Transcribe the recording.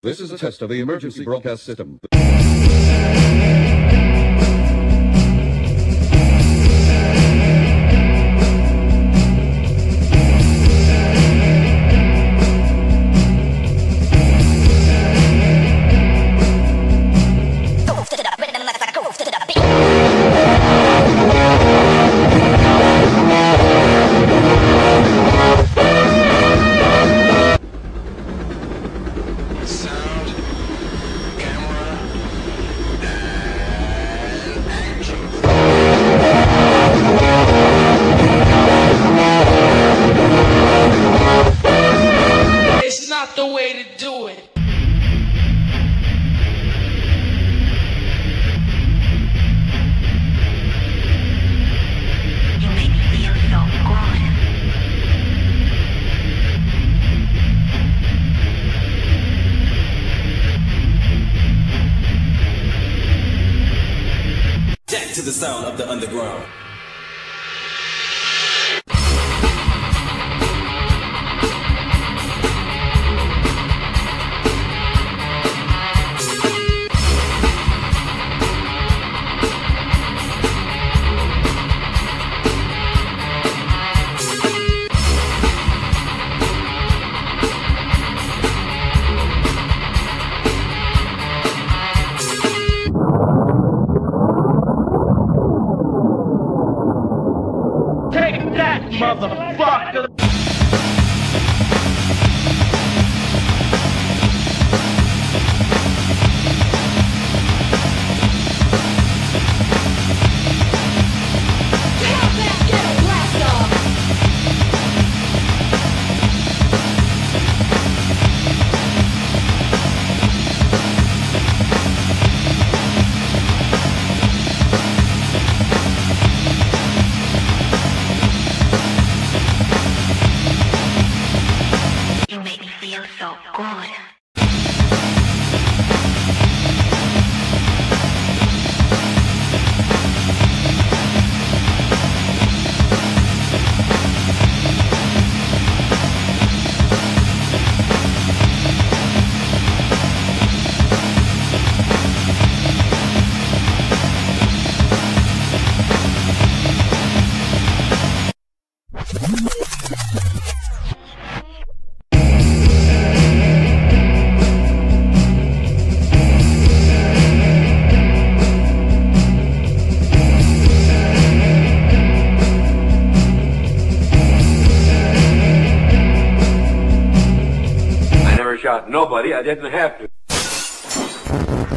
This is a test of the emergency broadcast system. It's not the way to do it. You make me feel so good. Jack to the sound of the underground. Take that, motherfucker! You make me feel so good. I never shot nobody. I didn't have to.